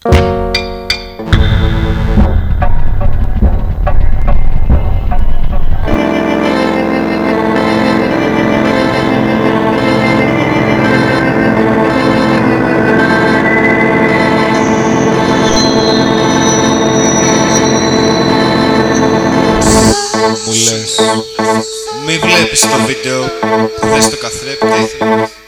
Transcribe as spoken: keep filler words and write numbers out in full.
Μου λες, μη βλέπεις το βίντεο που δες το καθρέπτη.